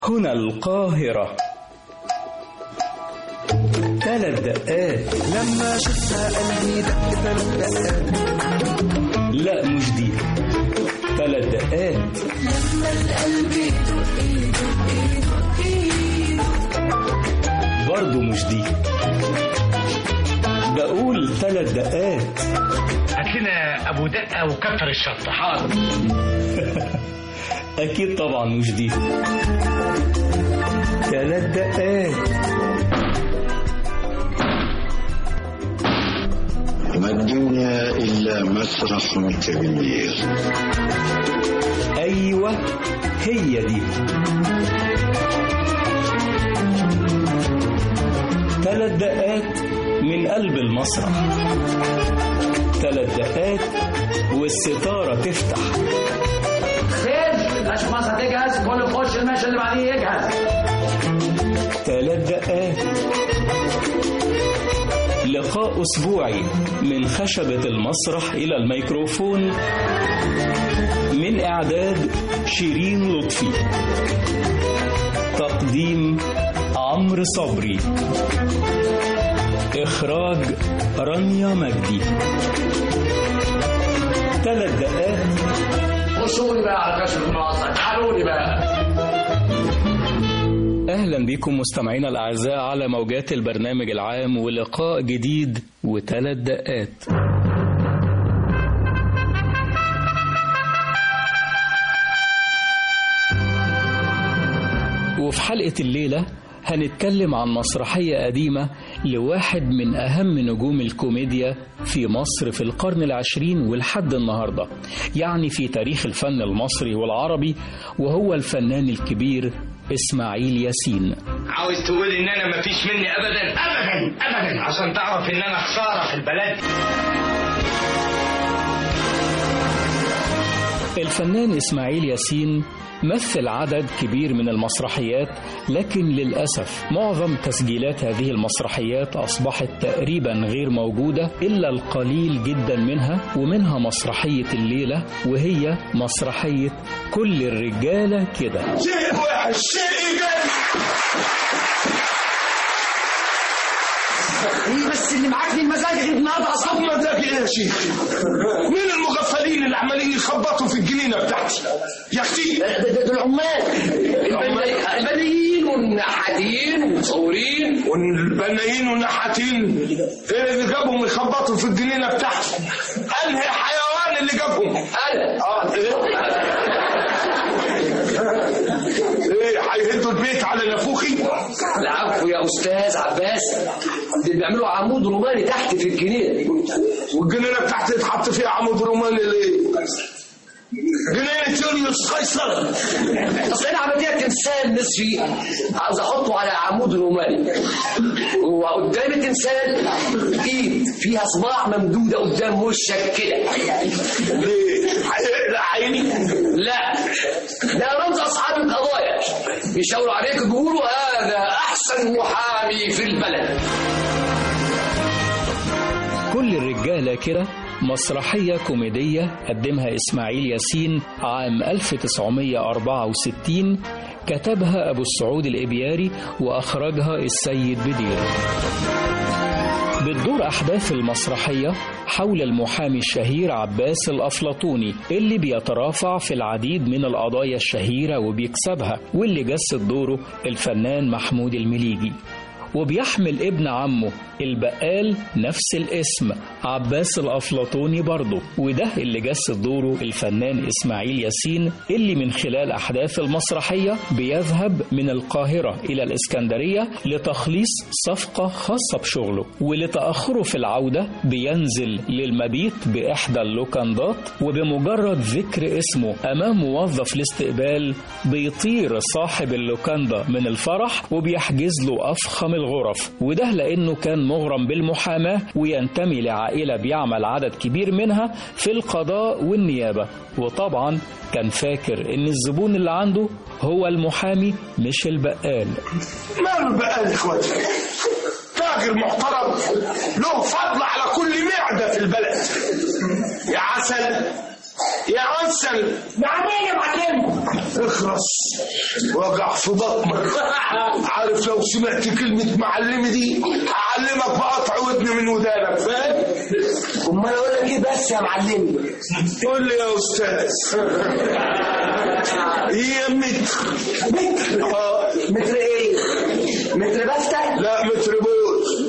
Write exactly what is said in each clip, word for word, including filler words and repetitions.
هنا القاهرة. ثلاث دقات. لما شفتها قلبي دق ثلاث دقات. لا مش دي. ثلاث دقات. لما القلب يدق يدق يدق يدق. برضو مش دي. بقول ثلاث دقات. هات لنا ابو دقه وكتر الشطه. حاضر. اكيد طبعا مش دي. ثلاث دقات. ما الدنيا إلا مسرح كبير. أيوة هي دي. ثلاث دقات من قلب المسرح. ثلاث دقات والستارة تفتح. خير عشان مصر تجهز، كل يخش المشهد اللي بعديه يجهز. ثلاث دقات. لقاء أسبوعي من خشبة المسرح إلى الميكروفون، من إعداد شيرين لطفي، تقديم عمرو صبري، إخراج رانيا مجدي. ثلاث دقات. خشوا لي بقى على كشف المسرح، تعالوا لي بقى. أهلا بكم مستمعينا الأعزاء على موجات البرنامج العام ولقاء جديد وثلاث دقات. وفي حلقة الليلة هنتكلم عن مسرحية قديمة لواحد من أهم نجوم الكوميديا في مصر في القرن العشرين ولحد النهاردة، يعني في تاريخ الفن المصري والعربي، وهو الفنان الكبير إسماعيل ياسين. عاوز تقول ان انا مفيش مني ابدا ابدا ابدا عشان تعرف ان انا خساره في البلد. الفنان إسماعيل ياسين مثل عدد كبير من المسرحيات، لكن للأسف معظم تسجيلات هذه المسرحيات أصبحت تقريبا غير موجودة إلا القليل جدا منها، ومنها مسرحية الليلة، وهي مسرحية كل الرجالة كده. شيء وحش شيء جاي. بس اللي معاك في المزاج غير النهارده اصلا. مزاج ايه يا شيخ؟ مين المغفلين اللي عمالين يخبطوا في الجنينه بتاعتي؟ يا اختي دول عمال البنايين والنحاتين والمصورين والبنايين والنحاتين. ايه اللي جابهم يخبطوا في الجنينه بتاعتي؟ انهي حيوان اللي جابهم؟ انا اه ايه هيهدوا البيت على نافوخي؟ العفو يا استاذ عباس، اللي بيعملوا عمود روماني تحت في الجنينه. والجنينه بتاعتي يتحط فيها عمود روماني ليه؟ جنينه يوليوس قيصر. اصل انا عمليه تمثال مصري عاوز احطه على عمود روماني، وقدام التمثال ايد فيها صباع ممدوده قدام وشك كده. ليه؟ هيقلع عيني؟ لا، ده رمز اصحاب القضايا بيشاوروا عليك بيقولوا هذا احسن محامي في البلد. كل الرجالة كده مسرحية كوميدية قدمها إسماعيل ياسين عام ألف وتسعمائة وأربعة وستين، كتبها أبو السعود الإبياري وأخرجها السيد بدير. بتدور أحداث المسرحية حول المحامي الشهير عباس الأفلاطوني، اللي بيترافع في العديد من القضايا الشهيرة وبيكسبها، واللي جسد دوره الفنان محمود المليجي. وبيحمل ابن عمه البقال نفس الاسم عباس الأفلاطوني برضه، وده اللي جسد دوره الفنان إسماعيل ياسين، اللي من خلال أحداث المسرحية بيذهب من القاهرة إلى الإسكندرية لتخليص صفقة خاصة بشغله، ولتأخره في العودة بينزل للمبيت بإحدى اللوكندات، وبمجرد ذكر اسمه أمام موظف الاستقبال بيطير صاحب اللوكاندا من الفرح وبيحجز له أفخم الغرف، وده لأنه كان مغرم بالمحاماة وينتمي لعائلة بيعمل عدد كبير منها في القضاء والنيابة، وطبعا كان فاكر إن الزبون اللي عنده هو المحامي مش البقال. ماله البقال يا اخواتي؟ تاجر محترم له فضل على كل معدة في البلد. يا عسل يا عسل نعمين يا معلم. اخرس وقع في بطنك. عارف لو سمعت كلمة معلمي دي أعلمك بقطع ودني من ودانك، فاهم؟ امال اقول لك ايه بس يا معلمي؟ قول لي يا أستاذ. هي متر. متر؟ اه متر ايه؟ متر بفتة؟ لا متر بوت.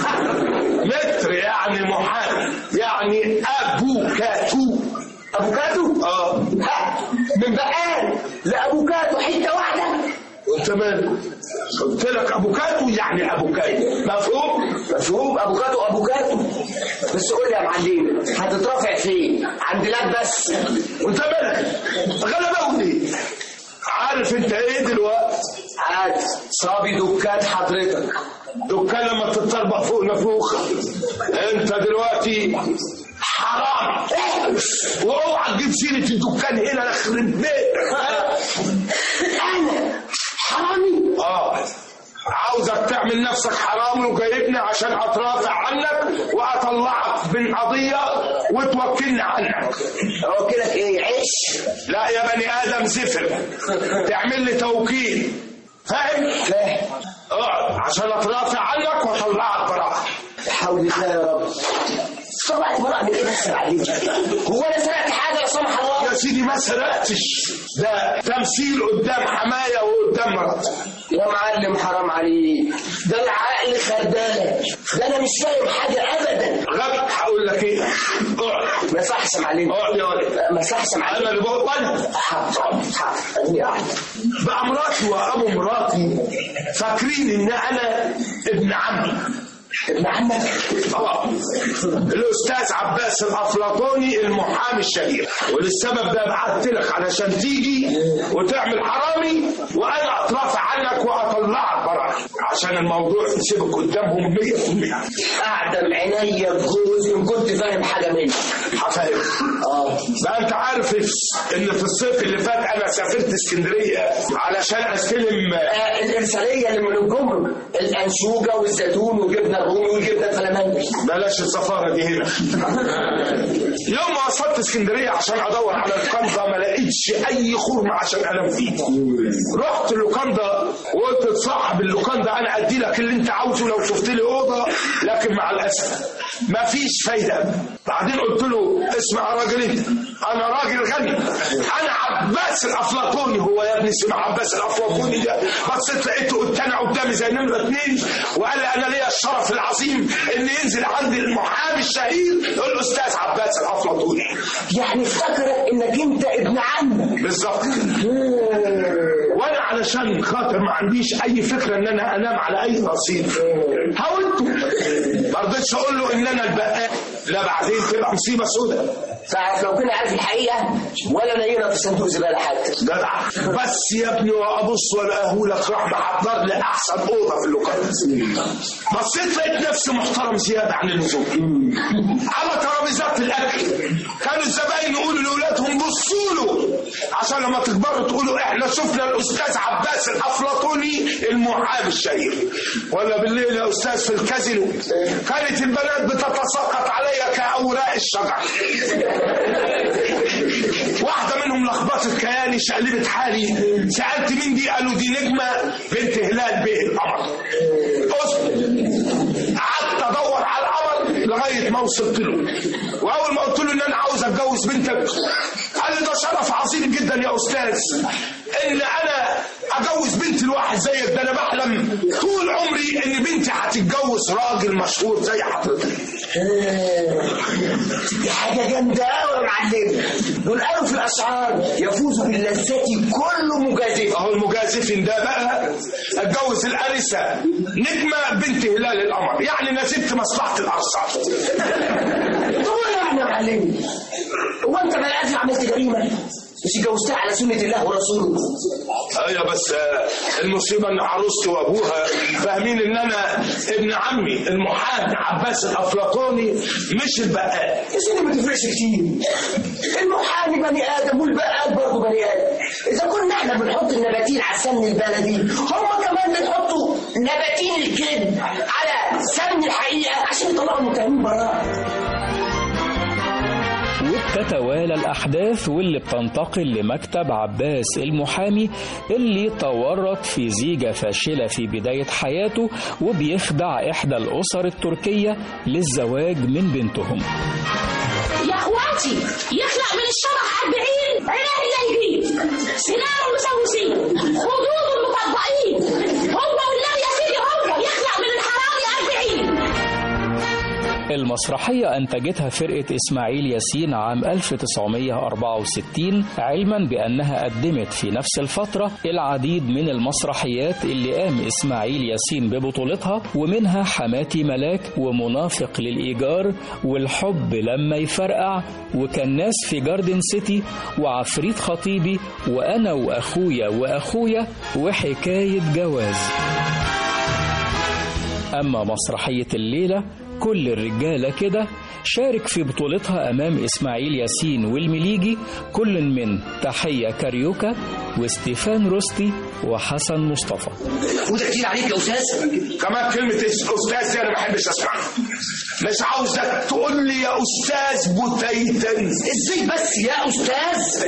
متر يعني محامي، يعني أبوكاتو. افوكاتو؟ اه من بقال لافوكاتو حته واحده. وانت مالك؟ قلت لك افوكاتو يعني افوكاتو، مفهوم؟ مفهوم. افوكاتو افوكاتو. بس قول لي يا معلم هتترافع فين؟ عند لاب بس. وانت مالك؟ غلبوني. عارف انت ايه دلوقتي؟ عاد صابي دكات حضرتك. دكان لما تتطربق فوق نفوخ. انت دلوقتي حرام. واوعى تجيب سيره الدكان هنا لخرب بيتك. انا حرامي؟ اه عاوزك تعمل نفسك حرامي وجايبني عشان اترافع عنك واطلعك من قضيه وتوكلني عنك. اوكلك ايه؟ عيش؟ لا يا بني ادم زفر. تعمل لي توكيل، فاهم؟ فاهم. اقعد عشان اترافع عنك واطلعك براءه. حول الله يا رب. طلعت براءة من ايه بس يا معلم؟ هو انا سرقت حاجه لا سمح الله؟ يا سيدي ما سرقتش، ده تمثيل قدام حمايه وقدام مراتي. يا معلم حرام عليك، ده العقل خردان، ده انا مش فاهم حاجه ابدا. غبي. هقول لك ايه؟ اقعد. ما يصحش يا معلم. اقعد يا ولد. ما يصحش يا معلم. انا اللي بقول ولد. حاضر حاضر خليني قاعد. بقى مراتي وابو مراتي فاكرين ان انا ابن عمي. ابن عمك؟ اه الاستاذ عباس الافلاطوني المحامي الشهير، وللسبب ده بعت لك علشان تيجي وتعمل حرامي وانا اترافع عنك واطلعك براءه عشان الموضوع تسيبك قدامهم مية في المية. اعدم عينيا بجوز ان كنت فاهم حاجه منك. هفهم. اه بقى انت عارف ان في الصيف اللي فات انا سافرت اسكندريه علشان استلم آه الارساليه اللي من الجمرك، الانشوجه والزيتون وجبنه الرومي والجبنه الفلامنكي. بلاش السفاره دي هنا. يوم ما وصلت اسكندريه عشان ادور على القنده ما لقيتش اي خرم عشان انام فيه. رحت اللوكاندا وقلت لصاحب اللوكاندا انا ادي لك اللي انت عاوزه لو شفت لي اوضه، لكن مع الاسف ما فيش فايده. بعدين قلت له اسمع يا راجل انت، انا راجل غني، انا عباس الافلاطوني. هو يا ابني اسمه عباس الافلاطوني ده؟ بصيت لقيته قدامي قدامي زي نمره اثنين وقال لي انا ليا الشرف العظيم ان ينزل عندي المحامي الشهير الاستاذ عباس الافلاطوني. يعني افتكرك انك انت ابن عمك. بالظبط. وانا علشان خاطر ما عنديش اي فكره ان انا انام على اي رصيف حاولت، ما رضيتش اقول له ان انا البقال، لا بعدين تبقى مصيبه سوداء. تعرف لو كنا عارف الحقيقه ولا لقينا في صندوق زباله حتى. جدع. بس يا ابني وابص ولا لك راح محضر لي احسن اوضه في اللوكاندا. بصيت لقيت نفسي محترم زياده عن اللزوم. على ترابيزات الاكل كانوا الزباين يقولوا لاولادهم بصوا له عشان لما تكبروا تقولوا احنا شفنا الاستاذ عباس الافلاطوني المحامي الشهير. ولا بالليل يا استاذ في الكازينو كانت البنات بتتساقط عليا كاوراق الشجر. واحدة منهم لخبطت كياني شقلبت حالي. سألت مين دي؟ قالوا دي نجمة بنت هلال بيه القمر. قعدت ادور على القمر لغاية ما وصلت له، واول ما قلت له ان انا عاوز اتجوز بنتك قال لي ده شرف عظيم جدا يا استاذ ان انا اجوز بنت الواحد زيك، ده انا بحلم طول عمري ان بنتي هتتجوز راجل مشهور زي حضرتك. دي حاجه جامده قوي يا معلم. دول قالوا في الاشعار يفوز باللذات كل مجازف. اهو المجازفين ده بقى اتجوز الانسه نجمه بنت هلال القمر، يعني نسبت مصلحه الارصاد. طول يعني يا معلم هو انت بقى قادر عملت جريمه مش اتجوزتها على سنه الله ورسوله؟ ايوه بس المصيبه ان عروستي وابوها فاهمين ان انا ابن عمي المحامي عباس الافلاطوني مش البقال. يا سيدي ما تفرقش كتير، المحامي بني ادم والبقال برضه بني ادم. اذا كنا احنا بنحط النباتين على السمن البلدي هم كمان بنحطوا نباتين الكذب على سمن الحقيقه عشان يطلعوا المتهمين براءه. وبتتوالى الأحداث واللي بتنتقل لمكتب عباس المحامي اللي تورط في زيجة فاشلة في بداية حياته وبيخدع إحدى الأسر التركية للزواج من بنتهم. يا اخواتي يخلق من الشبح أربعين علاج جايبين سنان المسوسين خدود المطبقين هو والنبي يا سيدي هو يخلق من الحرامي أربعين. المسرحية أنتجتها فرقة إسماعيل ياسين عام ألف وتسعمائة وأربعة وستين، علما بأنها قدمت في نفس الفترة العديد من المسرحيات اللي قام إسماعيل ياسين ببطولتها، ومنها حماتي ملاك ومنافق للإيجار والحب لما يفرقع وكان ناس في جاردن سيتي وعفريت خطيبي وأنا وأخويا وأخويا وحكاية جواز. أما مسرحية الليلة كل الرجالة كده شارك في بطولتها أمام إسماعيل ياسين والمليجي، كل من تحية كاريوكا وستيفان روستي وحسن مصطفى. وده كتير عليك يا أستاذ. كمان كلمة أستاذ دي أنا ما بحبش أسمعها. مش عاوزك تقول لي يا أستاذ بوتيتن. إزاي بس يا أستاذ؟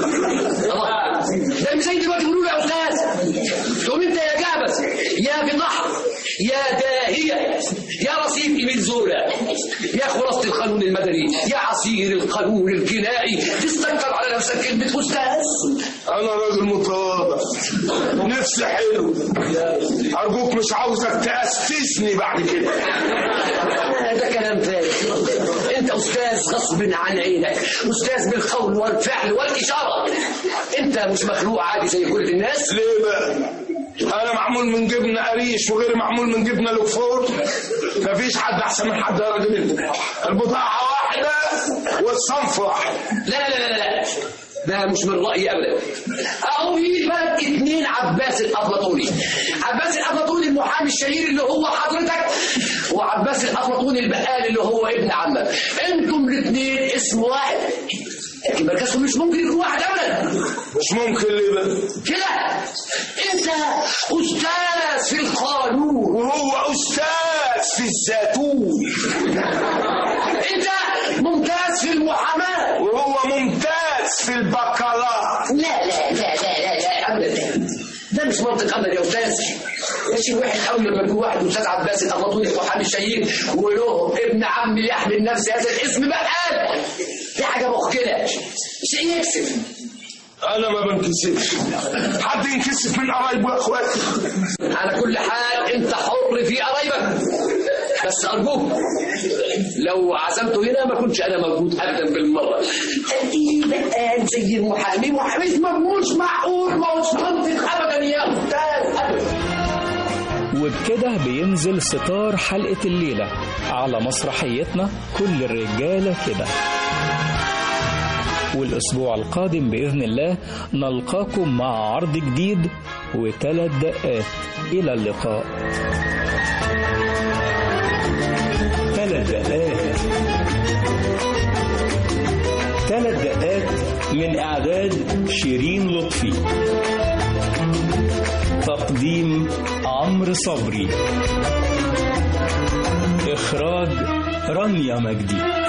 ده مش زي دلوقتي بيقولوا يا أستاذ. تقوم أنت يا جعبس يا بنحر يا داهية يا رصيف إيميل زولا يا خلاصة القانون المدني يا عصير القانون الجنائي تستكتر على نفسك كلمة أستاذ. أنا راجل متواضع نفسي حلو، أرجوك مش عاوزك تأسسني بعد كده. ده كلام فارغ. أنت أستاذ غصب عن عينك، أستاذ بالقول والفعل والإشارة. أنت مش مخلوق عادي زي كل الناس. ليه بقى؟ أنا معمول من جبنة قريش وغير معمول من جبنة لوكفور. مفيش حد أحسن من حد يا راجل. البضاعة واحدة والصنف واحد. لا لا لا لا ده مش من رأيي أبدا. أهو في بلد اتنين عباس الأفلاطوني، عباس الأفلاطوني المحامي الشهير اللي هو حضرتك، وعباس الأفلاطوني البقال اللي هو ابن عمك. انتم الاثنين اسم واحد، لكن مركزكم مش ممكن يكون واحد أبدا. مش ممكن ليه بقى؟ كده أنت أستاذ في القانون وهو أستاذ في الزيتون. أنت ممتاز في المحاماة وهو ممتاز في البكالوريا. لا لا لا لا لا لا أبدا، ده مش منطق أبدا يا أستاذ. ماشي واحد أول لما يكون واحد أستاذ عباس الأفلاطوني المحامي الشهير وله ابن عم يحمل نفس هذا الاسم بقى، دي حاجة مخجلة شيء يكسف. أنا ما بنكسفش، حد ينكسف من قرايبه يا إخواتي. على كل حال أنت حر في قرايبك، بس أرجوك لو عزمته هنا ما كنتش أنا موجود أبدا بالمرة. أنت بقى زي المحامي، محامي مش معقول، ما هوش منطق أبدا يا أستاذ أبدا. وبكده بينزل ستار حلقة الليلة على مسرحيتنا كل الرجالة كده. والأسبوع القادم بإذن الله نلقاكم مع عرض جديد وثلاث دقات. إلى اللقاء. ثلاث دقات ثلاث دقات من إعداد شيرين لطفي، تقديم عمرو صبري، إخراج رانيا مجدي.